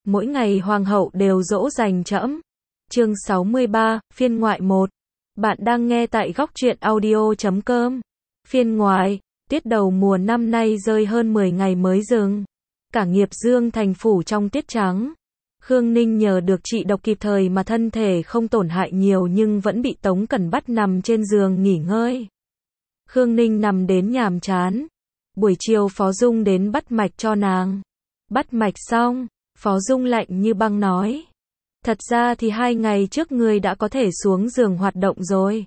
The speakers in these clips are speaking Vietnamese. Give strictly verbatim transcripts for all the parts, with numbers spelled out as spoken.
mỗi ngày hoàng hậu đều dỗ dành trẫm. Chương sáu mươi ba, phiên ngoại một. Bạn đang nghe tại góc truyện audio chấm com. Phiên ngoại, tiết đầu mùa năm nay rơi hơn mười ngày mới dừng. Cả Nghiệp Dương thành phủ trong tiết trắng. Khương Ninh nhờ được trị độc kịp thời mà thân thể không tổn hại nhiều nhưng vẫn bị Tống Cẩn bắt nằm trên giường nghỉ ngơi. Khương Ninh nằm đến nhàm chán. Buổi chiều Phó Dung đến bắt mạch cho nàng. Bắt mạch xong, Phó Dung lạnh như băng nói. Thật ra thì hai ngày trước ngươi đã có thể xuống giường hoạt động rồi.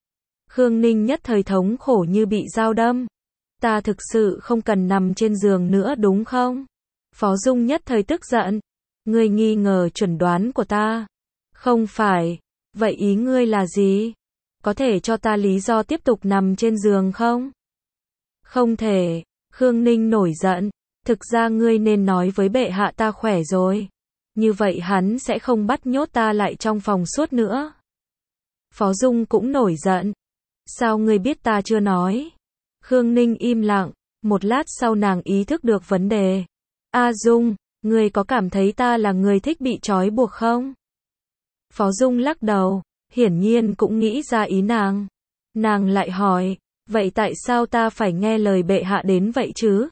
Khương Ninh nhất thời thống khổ như bị dao đâm. Ta thực sự không cần nằm trên giường nữa đúng không? Phó Dung nhất thời tức giận. Ngươi nghi ngờ chuẩn đoán của ta. Không phải. Vậy ý ngươi là gì? Có thể cho ta lý do tiếp tục nằm trên giường không? Không thể. Khương Ninh nổi giận. Thực ra ngươi nên nói với bệ hạ ta khỏe rồi. Như vậy hắn sẽ không bắt nhốt ta lại trong phòng suốt nữa. Phó Dung cũng nổi giận. Sao ngươi biết ta chưa nói? Khương Ninh im lặng. Một lát sau nàng ý thức được vấn đề. A Dung, ngươi có cảm thấy ta là người thích bị trói buộc không? Phó Dung lắc đầu. Hiển nhiên cũng nghĩ ra ý nàng. Nàng lại hỏi. Vậy tại sao ta phải nghe lời bệ hạ đến vậy chứ?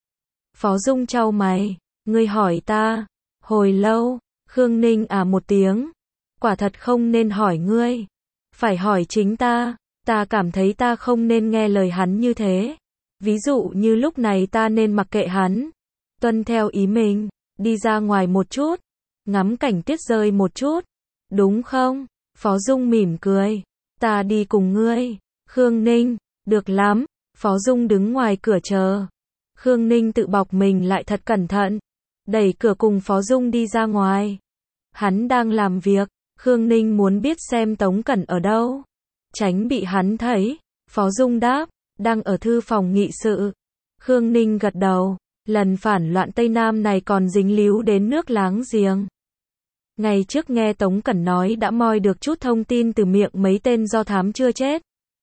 Phó Dung chau mày. Ngươi hỏi ta. Hồi lâu, Khương Ninh à một tiếng. Quả thật không nên hỏi ngươi. Phải hỏi chính ta. Ta cảm thấy ta không nên nghe lời hắn như thế. Ví dụ như lúc này ta nên mặc kệ hắn. Tuân theo ý mình. Đi ra ngoài một chút. Ngắm cảnh tuyết rơi một chút. Đúng không? Phó Dung mỉm cười. Ta đi cùng ngươi. Khương Ninh. Được lắm. Phó Dung đứng ngoài cửa chờ. Khương Ninh tự bọc mình lại thật cẩn thận. Đẩy cửa cùng Phó Dung đi ra ngoài. Hắn đang làm việc. Khương Ninh muốn biết xem Tống Cẩn ở đâu. Tránh bị hắn thấy. Phó Dung đáp. Đang ở thư phòng nghị sự. Khương Ninh gật đầu. Lần phản loạn Tây Nam này còn dính líu đến nước láng giềng. Ngày trước nghe Tống Cẩn nói đã moi được chút thông tin từ miệng mấy tên do thám chưa chết.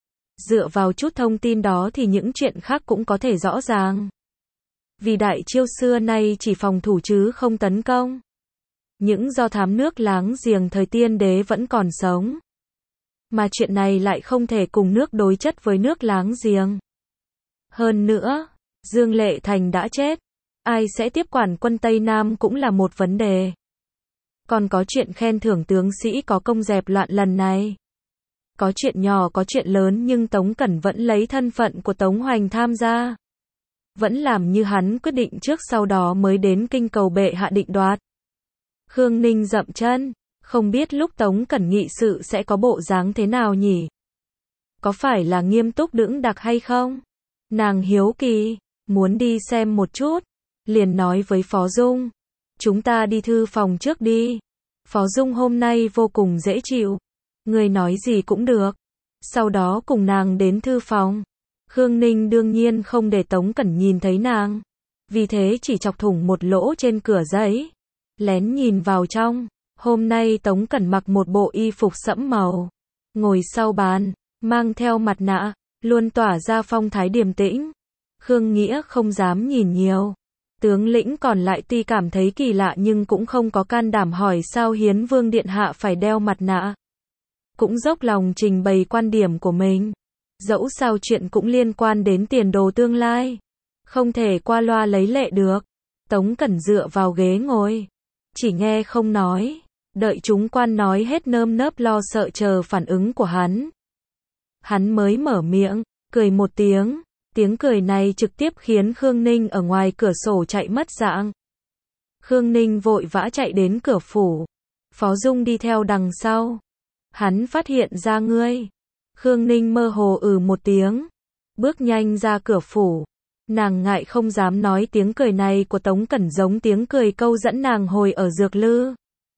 Dựa vào chút thông tin đó thì những chuyện khác cũng có thể rõ ràng. Vì đại chiêu xưa nay chỉ phòng thủ chứ không tấn công. Những do thám nước láng giềng thời Tiên Đế vẫn còn sống. Mà chuyện này lại không thể cùng nước đối chất với nước láng giềng. Hơn nữa, Dương Lệ Thành đã chết. Ai sẽ tiếp quản quân Tây Nam cũng là một vấn đề. Còn có chuyện khen thưởng tướng sĩ có công dẹp loạn lần này. Có chuyện nhỏ có chuyện lớn nhưng Tống Cẩn vẫn lấy thân phận của Tống Hoành tham gia. Vẫn làm như hắn quyết định trước sau đó mới đến kinh cầu bệ hạ định đoạt. Khương Ninh dậm chân. Không biết lúc Tống Cẩn nghị sự sẽ có bộ dáng thế nào nhỉ? Có phải là nghiêm túc đững đạc hay không? Nàng hiếu kỳ. Muốn đi xem một chút. Liền nói với Phó Dung. Chúng ta đi thư phòng trước đi. Phó Dung hôm nay vô cùng dễ chịu. Người nói gì cũng được. Sau đó cùng nàng đến thư phòng. Khương Ninh đương nhiên không để Tống Cẩn nhìn thấy nàng. Vì thế chỉ chọc thủng một lỗ trên cửa giấy. Lén nhìn vào trong. Hôm nay Tống Cẩn mặc một bộ y phục sẫm màu. Ngồi sau bàn. Mang theo mặt nạ. Luôn tỏa ra phong thái điềm tĩnh. Khương Nghĩa không dám nhìn nhiều. Tướng lĩnh còn lại tuy cảm thấy kỳ lạ nhưng cũng không có can đảm hỏi sao Hiến Vương Điện Hạ phải đeo mặt nạ. Cũng dốc lòng trình bày quan điểm của mình. Dẫu sao chuyện cũng liên quan đến tiền đồ tương lai. Không thể qua loa lấy lệ được. Tống Cẩn dựa vào ghế ngồi. Chỉ nghe không nói. Đợi chúng quan nói hết nơm nớp lo sợ chờ phản ứng của hắn. Hắn mới mở miệng, cười một tiếng. Tiếng cười này trực tiếp khiến Khương Ninh ở ngoài cửa sổ chạy mất dạng. Khương Ninh vội vã chạy đến cửa phủ. Phó Dung đi theo đằng sau. Hắn phát hiện ra ngươi. Khương Ninh mơ hồ ừ một tiếng. Bước nhanh ra cửa phủ. Nàng ngại không dám nói tiếng cười này của Tống Cẩn giống tiếng cười câu dẫn nàng hồi ở Dược Lư.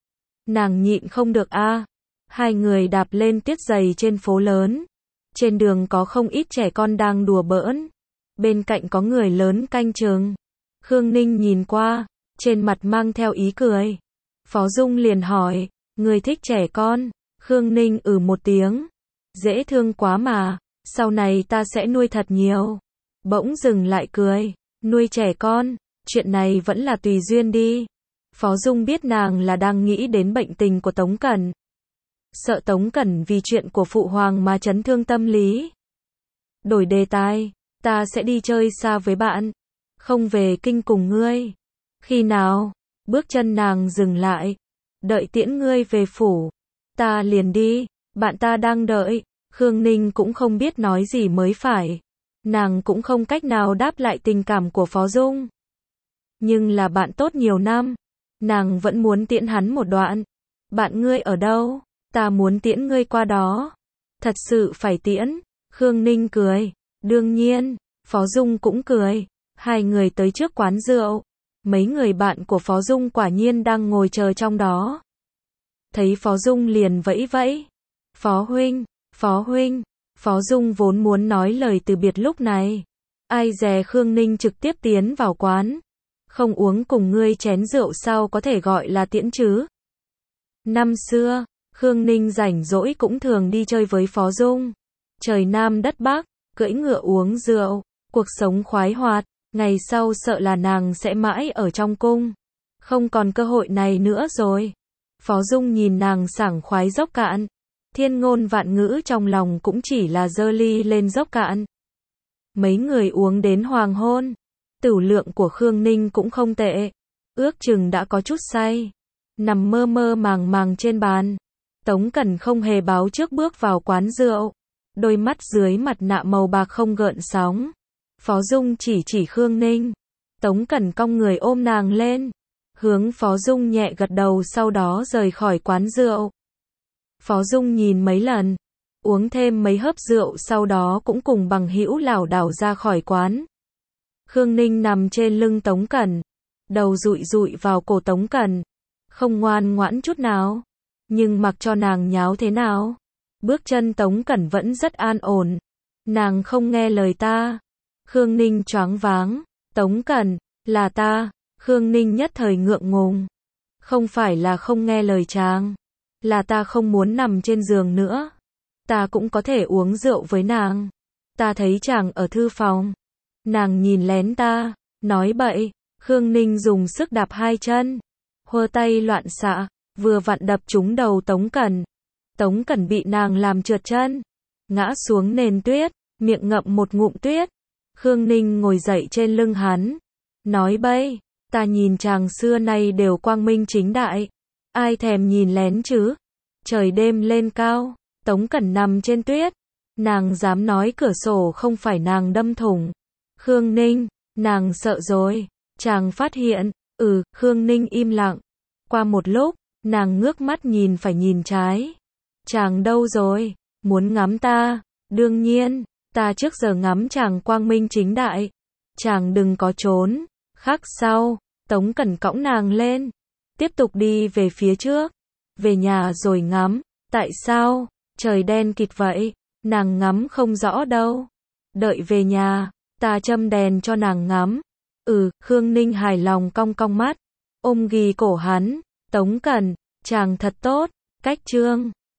Nàng nhịn không được a. Hai người đạp lên tuyết dày trên phố lớn. Trên đường có không ít trẻ con đang đùa bỡn. Bên cạnh có người lớn canh chừng. Khương Ninh nhìn qua. Trên mặt mang theo ý cười. Phó Dung liền hỏi. Người thích trẻ con? Khương Ninh ừ một tiếng. Dễ thương quá mà. Sau này ta sẽ nuôi thật nhiều. Bỗng dừng lại cười. Nuôi trẻ con. Chuyện này vẫn là tùy duyên đi. Phó Dung biết nàng là đang nghĩ đến bệnh tình của Tống Cẩn. Sợ Tống Cẩn vì chuyện của phụ hoàng mà chấn thương tâm lý. Đổi đề tài, ta sẽ đi chơi xa với bạn, không về kinh cùng ngươi. Khi nào? Bước chân nàng dừng lại. Đợi tiễn ngươi về phủ. Ta liền đi, bạn ta đang đợi. Khương Ninh cũng không biết nói gì mới phải. Nàng cũng không cách nào đáp lại tình cảm của Phó Dung. Nhưng là bạn tốt nhiều năm. Nàng vẫn muốn tiễn hắn một đoạn. Bạn ngươi ở đâu? Ta muốn tiễn ngươi qua đó. Thật sự phải tiễn. Khương Ninh cười. Đương nhiên. Phó Dung cũng cười. Hai người tới trước quán rượu. Mấy người bạn của Phó Dung quả nhiên đang ngồi chờ trong đó. Thấy Phó Dung liền vẫy vẫy. Phó huynh, Phó huynh. Phó Dung vốn muốn nói lời từ biệt lúc này. Ai dè Khương Ninh trực tiếp tiến vào quán. Không uống cùng ngươi chén rượu sao có thể gọi là tiễn chứ? Năm xưa, Khương Ninh rảnh rỗi cũng thường đi chơi với Phó Dung. Trời Nam đất Bắc, cưỡi ngựa uống rượu, cuộc sống khoái hoạt. Ngày sau sợ là nàng sẽ mãi ở trong cung. Không còn cơ hội này nữa rồi. Phó Dung nhìn nàng sảng khoái dốc cạn. Thiên ngôn vạn ngữ trong lòng cũng chỉ là giơ ly lên dốc cạn. Mấy người uống đến hoàng hôn. Tửu lượng của Khương Ninh cũng không tệ. Ước chừng đã có chút say. Nằm mơ mơ màng màng trên bàn. Tống Cẩn không hề báo trước bước vào quán rượu. Đôi mắt dưới mặt nạ màu bạc không gợn sóng. Phó Dung chỉ chỉ Khương Ninh. Tống Cẩn cong người ôm nàng lên. Hướng Phó Dung nhẹ gật đầu sau đó rời khỏi quán rượu. Phó Dung nhìn mấy lần. Uống thêm mấy hớp rượu sau đó cũng cùng bằng hữu lảo đảo ra khỏi quán. Khương Ninh nằm trên lưng Tống Cẩn. Đầu dụi dụi vào cổ Tống Cẩn. Không ngoan ngoãn chút nào. Nhưng mặc cho nàng nháo thế nào. Bước chân Tống Cẩn vẫn rất an ổn. Nàng không nghe lời ta. Khương Ninh choáng váng. Tống Cẩn, là ta. Khương Ninh nhất thời ngượng ngùng. Không phải là không nghe lời chàng. Là ta không muốn nằm trên giường nữa. Ta cũng có thể uống rượu với nàng. Ta thấy chàng ở thư phòng. Nàng nhìn lén ta. Nói bậy. Khương Ninh dùng sức đạp hai chân. Hơ tay loạn xạ. Vừa vặn đập trúng đầu Tống Cẩn. Tống Cẩn bị nàng làm trượt chân. Ngã xuống nền tuyết. Miệng ngậm một ngụm tuyết. Khương Ninh ngồi dậy trên lưng hắn. Nói bậy. Ta nhìn chàng xưa nay đều quang minh chính đại. Ai thèm nhìn lén chứ. Trời đêm lên cao. Tống Cẩn nằm trên tuyết. Nàng dám nói cửa sổ không phải nàng đâm thủng. Khương Ninh, nàng sợ rồi. Chàng phát hiện. Ừ, Khương Ninh im lặng. Qua một lúc, nàng ngước mắt nhìn phải nhìn trái. Chàng đâu rồi? Muốn ngắm ta? Đương nhiên, ta trước giờ ngắm chàng quang minh chính đại. Chàng đừng có trốn. Khắc sau, Tống Cẩn cõng nàng lên. Tiếp tục đi về phía trước. Về nhà rồi ngắm. Tại sao? Trời đen kịt vậy. Nàng ngắm không rõ đâu. Đợi về nhà, ta châm đèn cho nàng ngắm. Ừ, Khương Ninh hài lòng cong cong mắt. Ôm ghì cổ hắn. Tống Cẩn, chàng thật tốt. Cách chương